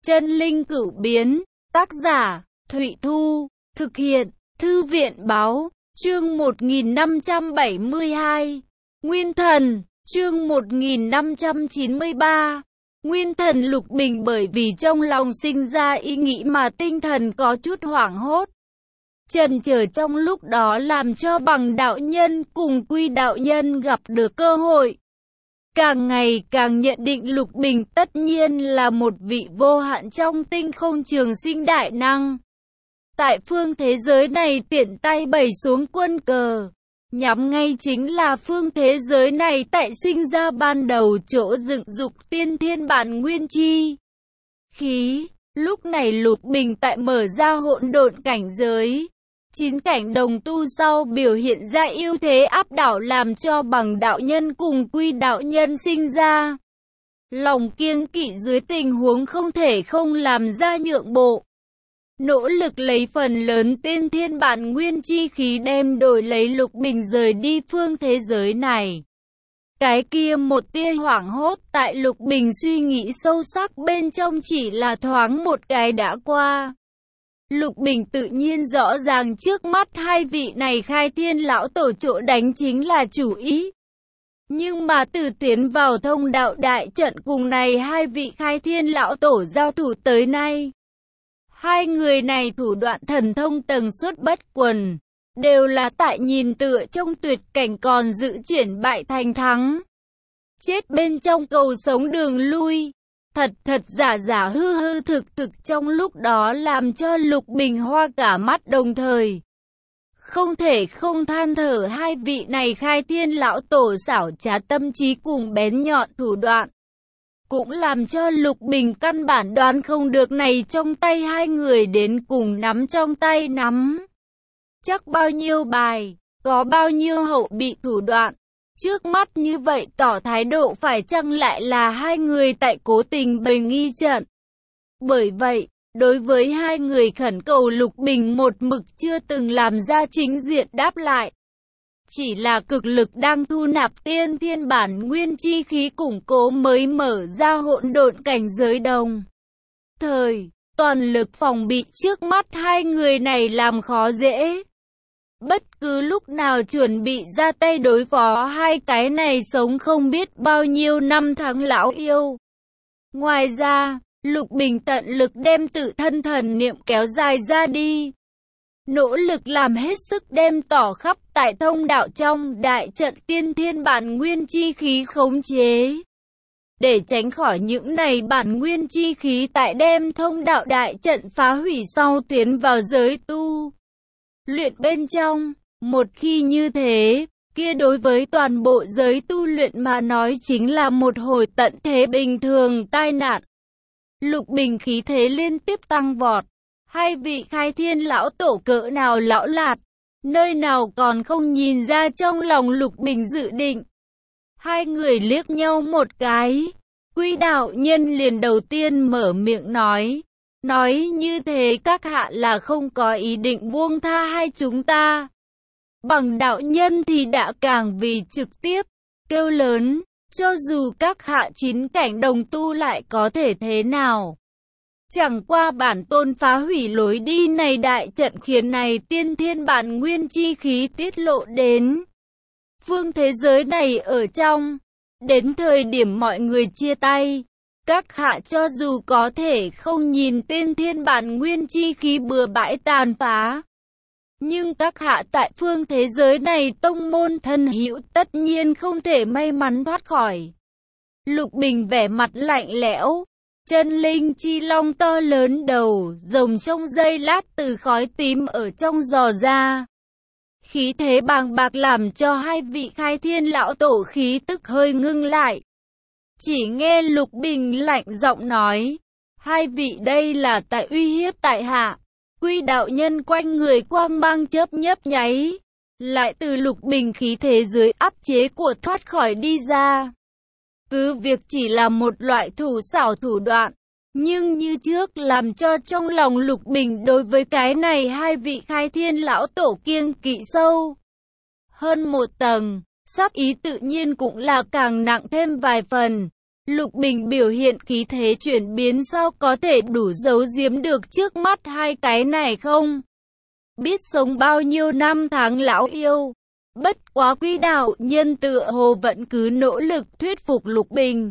Chân linh cửu biến, tác giả, Thụy Thu, thực hiện, Thư viện báo, chương 1572, Nguyên Thần, chương 1593, Nguyên Thần Lục Bình. Bởi vì trong lòng sinh ra ý nghĩ mà tinh thần có chút hoảng hốt, chần chờ trong lúc đó làm cho Bằng đạo nhân cùng Quy đạo nhân gặp được cơ hội. Càng ngày càng nhận định Lục Bình tất nhiên là một vị vô hạn trong tinh không trường sinh đại năng. Tại phương thế giới này tiện tay bày xuống quân cờ, nhắm ngay chính là phương thế giới này tại sinh ra ban đầu chỗ dựng dục tiên thiên bản nguyên chi khí. Lúc này Lục Bình tại mở ra hỗn độn cảnh giới, 9 cảnh đồng tu sau biểu hiện ra ưu thế áp đảo, làm cho Bằng đạo nhân cùng Quy đạo nhân sinh ra lòng kiêng kỵ, dưới tình huống không thể không làm ra nhượng bộ, nỗ lực lấy phần lớn tiên thiên bản nguyên chi khí đem đổi lấy Lục Bình rời đi phương thế giới này. Cái kia một tia hoảng hốt tại Lục Bình suy nghĩ sâu sắc bên trong chỉ là thoáng một cái đã qua. Lục Bình tự nhiên rõ ràng trước mắt hai vị này khai thiên lão tổ chỗ đánh chính là chủ ý. Nhưng mà từ tiến vào thông đạo đại trận cùng này hai vị khai thiên lão tổ giao thủ tới nay, hai người này thủ đoạn thần thông tầng suất bất quần, đều là tại nhìn tựa trong tuyệt cảnh còn giữ chuyển bại thành thắng. Chết bên trong cầu sống đường lui. Thật thật giả giả, hư hư thực thực, trong lúc đó làm cho Lục Bình hoa cả mắt, đồng thời không thể không than thở hai vị này khai thiên lão tổ xảo trá tâm trí cùng bén nhọn thủ đoạn. Cũng làm cho Lục Bình căn bản đoán không được này trong tay hai người đến cùng nắm trong tay nắm chắc bao nhiêu bài, có bao nhiêu hậu bị thủ đoạn. Trước mắt như vậy tỏ thái độ phải chăng lại là hai người tại cố tình bày nghi trận. Bởi vậy, đối với hai người khẩn cầu, Lục Bình một mực chưa từng làm ra chính diện đáp lại. Chỉ là cực lực đang thu nạp tiên thiên bản nguyên chi khí củng cố mới mở ra hỗn độn cảnh giới đồng thời, toàn lực phòng bị trước mắt hai người này làm khó dễ. Bất cứ lúc nào chuẩn bị ra tay đối phó hai cái này sống không biết bao nhiêu năm tháng lão yêu. Ngoài ra, Lục Bình tận lực đem tự thân thần niệm kéo dài ra đi, nỗ lực làm hết sức đem tỏ khắp tại thông đạo trong đại trận tiên thiên bản nguyên chi khí khống chế. Để tránh khỏi những này bản nguyên chi khí tại đem thông đạo đại trận phá hủy sau tiến vào giới tu luyện bên trong. Một khi như thế, kia đối với toàn bộ giới tu luyện mà nói chính là một hồi tận thế bình thường tai nạn. Lục Bình khí thế liên tiếp tăng vọt. Hai vị khai thiên lão tổ cỡ nào lão lạt, nơi nào còn không nhìn ra trong lòng Lục Bình dự định. Hai người liếc nhau một cái, Quy đạo nhân liền đầu tiên mở miệng nói như thế các hạ là không có ý định buông tha hai chúng ta. Bằng đạo nhân thì đã càng vì trực tiếp, kêu lớn, cho dù các hạ 9 cảnh đồng tu lại có thể thế nào. Chẳng qua bản tôn phá hủy lối đi này đại trận, khiến này tiên thiên bản nguyên chi khí tiết lộ đến phương thế giới này ở trong. Đến thời điểm mọi người chia tay, các hạ cho dù có thể không nhìn tiên thiên bản nguyên chi khí bừa bãi tàn phá, nhưng các hạ tại phương thế giới này tông môn thân hữu tất nhiên không thể may mắn thoát khỏi. Lục Bình vẻ mặt lạnh lẽo, chân linh chi long to lớn đầu rồng trong giây lát từ khói tím ở trong giò ra. Khí thế bàng bạc làm cho hai vị khai thiên lão tổ khí tức hơi ngưng lại. Chỉ nghe Lục Bình lạnh giọng nói, hai vị đây là tại uy hiếp tại hạ. Quy đạo nhân quanh người quang mang chớp nhấp nháy, lại từ Lục Bình khí thế dưới áp chế của thoát khỏi đi ra. Cứ việc chỉ là một loại thủ xảo thủ đoạn, nhưng như trước làm cho trong lòng Lục Bình đối với cái này hai vị khai thiên lão tổ kiêng kỵ sâu hơn một tầng, sát ý tự nhiên cũng là càng nặng thêm vài phần. Lục Bình biểu hiện khí thế chuyển biến sao có thể đủ giấu giếm được trước mắt hai cái này không? Biết sống bao nhiêu năm tháng lão yêu. Bất quá Quý đạo nhân tựa hồ vẫn cứ nỗ lực thuyết phục Lục Bình.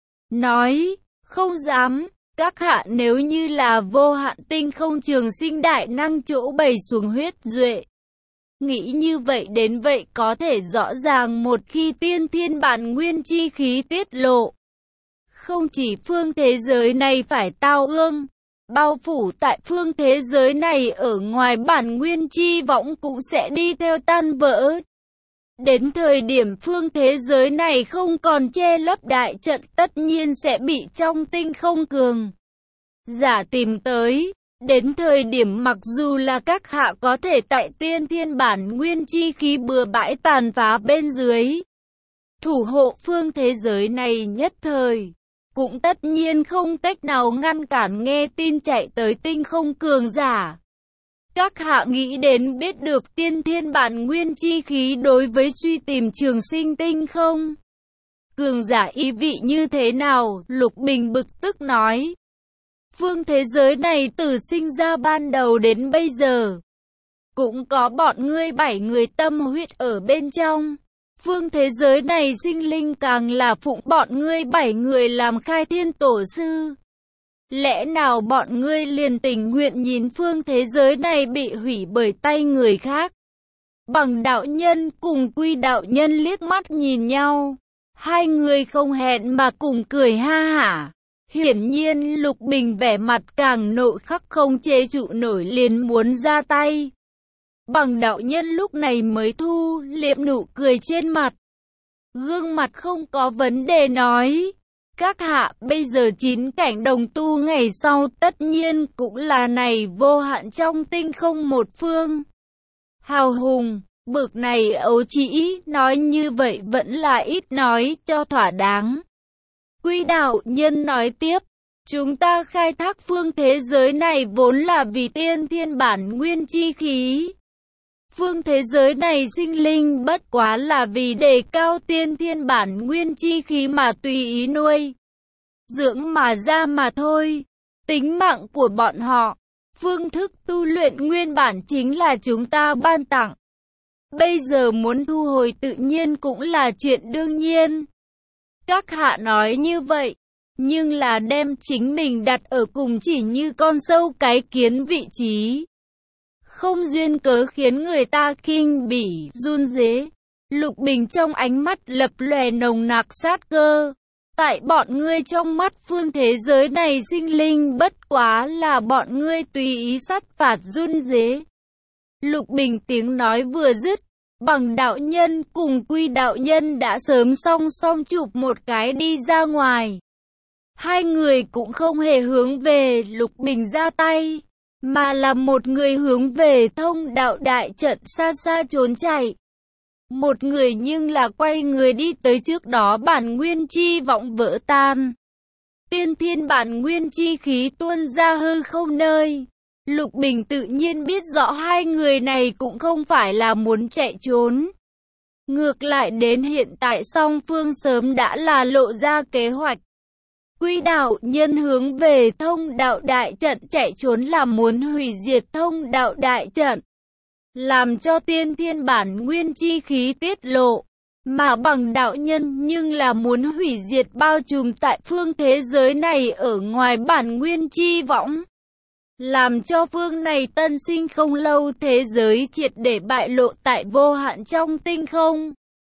Nói, không dám, các hạ nếu như là vô hạn tinh không trường sinh đại năng chỗ bày xuống huyết duệ. Nghĩ như vậy đến vậy có thể rõ ràng một khi tiên thiên bản nguyên chi khí tiết lộ. Không chỉ phương thế giới này phải tao ương, bao phủ tại phương thế giới này ở ngoài bản nguyên chi võng cũng sẽ đi theo tan vỡ. Đến thời điểm phương thế giới này không còn che lấp đại trận tất nhiên sẽ bị trong tinh không cường giả tìm tới. Đến thời điểm mặc dù là các hạ có thể tại tiên thiên bản nguyên chi khí bừa bãi tàn phá bên dưới, thủ hộ phương thế giới này nhất thời, cũng tất nhiên không cách nào ngăn cản nghe tin chạy tới tinh không cường giả. Các hạ nghĩ đến biết được tiên thiên bản nguyên chi khí đối với truy tìm trường sinh tinh không? Cường giả ý vị như thế nào? Lục Bình bực tức nói. Phương thế giới này từ sinh ra ban đầu đến bây giờ, cũng có bọn ngươi 7 người tâm huyết ở bên trong. Phương thế giới này sinh linh càng là phụng bọn ngươi 7 người làm khai thiên tổ sư. Lẽ nào bọn ngươi liền tình nguyện nhìn phương thế giới này bị hủy bởi tay người khác? Bằng đạo nhân cùng Quy đạo nhân liếc mắt nhìn nhau. Hai người không hẹn mà cùng cười ha hả. Hiển nhiên Lục Bình vẻ mặt càng nộ khắc không chế trụ nổi liền muốn ra tay. Bằng đạo nhân lúc này mới thu liệm nụ cười trên mặt. Gương mặt không có vấn đề nói. Các hạ bây giờ 9 cảnh đồng tu ngày sau tất nhiên cũng là này vô hạn trong tinh không một phương. Hào hùng, bực này ấu trĩ, nói như vậy vẫn là ít nói cho thỏa đáng. Quy đạo nhân nói tiếp, chúng ta khai thác phương thế giới này vốn là vì tiên thiên bản nguyên chi khí. Phương thế giới này sinh linh bất quá là vì đề cao tiên thiên bản nguyên chi khí mà tùy ý nuôi dưỡng mà ra mà thôi. Tính mạng của bọn họ, phương thức tu luyện nguyên bản chính là chúng ta ban tặng. Bây giờ muốn thu hồi tự nhiên cũng là chuyện đương nhiên. Các hạ nói như vậy, nhưng là đem chính mình đặt ở cùng chỉ như con sâu cái kiến vị trí. Không duyên cớ khiến người ta khinh bỉ, run rế. Lục Bình trong ánh mắt lập lòe nồng nặc sát cơ. Tại bọn ngươi trong mắt phương thế giới này sinh linh bất quá là bọn ngươi tùy ý sát phạt run rế. Lục Bình tiếng nói vừa dứt, Bằng đạo nhân cùng Quy đạo nhân đã sớm song song chụp một cái đi ra ngoài. Hai người cũng không hề hướng về Lục Bình ra tay, mà là một người hướng về thông đạo đại trận xa xa trốn chạy. Một người nhưng là quay người đi tới trước đó bản nguyên chi vọng vỡ tan. Tiên thiên bản nguyên chi khí tuôn ra hư không nơi. Lục Bình tự nhiên biết rõ hai người này cũng không phải là muốn chạy trốn. Ngược lại đến hiện tại song phương sớm đã là lộ ra kế hoạch. Quy đạo nhân hướng về thông đạo đại trận chạy trốn là muốn hủy diệt thông đạo đại trận, làm cho tiên thiên bản nguyên chi khí tiết lộ. Mà bằng đạo nhân nhưng là muốn hủy diệt bao trùm tại phương thế giới này ở ngoài bản nguyên chi võng, làm cho phương này tân sinh không lâu thế giới triệt để bại lộ tại vô hạn trong tinh không.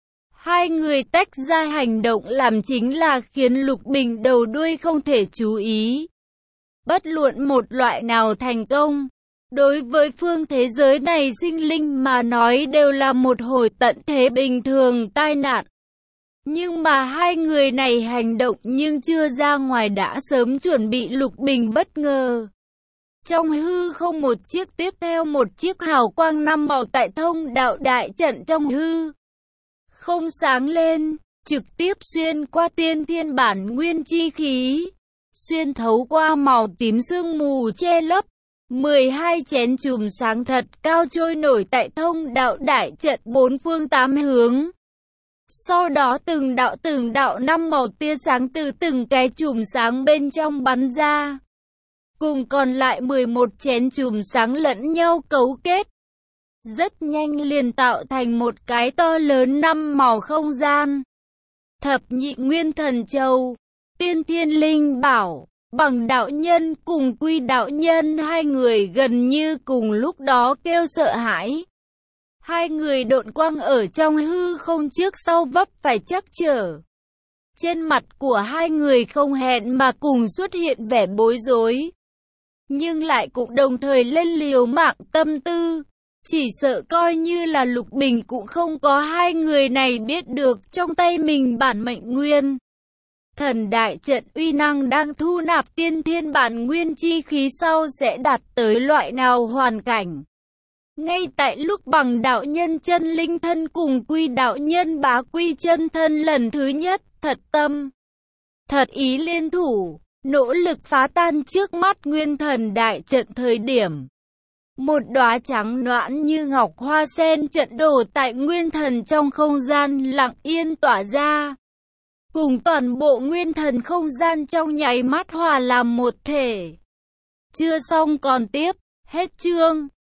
Hai người tách ra hành động làm chính là khiến Lục Bình đầu đuôi không thể chú ý. Bất luận một loại nào thành công, đối với phương thế giới này sinh linh mà nói đều là một hồi tận thế bình thường tai nạn. Nhưng mà hai người này hành động nhưng chưa ra ngoài đã sớm chuẩn bị Lục Bình bất ngờ. Trong hư không một chiếc tiếp theo một chiếc hào quang năm màu tại thông đạo đại trận trong hư không sáng lên, trực tiếp xuyên qua tiên thiên bản nguyên chi khí, xuyên thấu qua màu tím sương mù che lấp. 12 chén chùm sáng thật cao trôi nổi tại thông đạo đại trận bốn phương tám hướng. Sau đó từng đạo năm màu tia sáng từ từng cái chùm sáng bên trong bắn ra. Cùng còn lại 11 chén chùm sáng lẫn nhau cấu kết. Rất nhanh liền tạo thành một cái to lớn 5 màu không gian. Thập nhị nguyên thần châu, tiên thiên linh bảo, Bằng đạo nhân cùng Quy đạo nhân, hai người gần như cùng lúc đó kêu sợ hãi. Hai người độn quang ở trong hư không trước sau vấp phải chắc trở. Trên mặt của hai người không hẹn mà cùng xuất hiện vẻ bối rối. Nhưng lại cũng đồng thời lên liều mạng tâm tư. Chỉ sợ coi như là Lục Bình cũng không có hai người này biết được trong tay mình bản mệnh nguyên. Thần đại trận uy năng đang thu nạp tiên thiên bản nguyên chi khí sau sẽ đạt tới loại nào hoàn cảnh. Ngay tại lúc Bằng đạo nhân chân linh thân cùng Quy đạo nhân bá quy chân thân lần thứ nhất, thật tâm, thật ý liên thủ, nỗ lực phá tan trước mắt nguyên thần đại trận thời điểm. Một đóa trắng noãn như ngọc hoa sen trận đổ tại nguyên thần trong không gian lặng yên tỏa ra. Cùng toàn bộ nguyên thần không gian trong nháy mắt hòa làm một thể. Chưa xong còn tiếp, hết chương.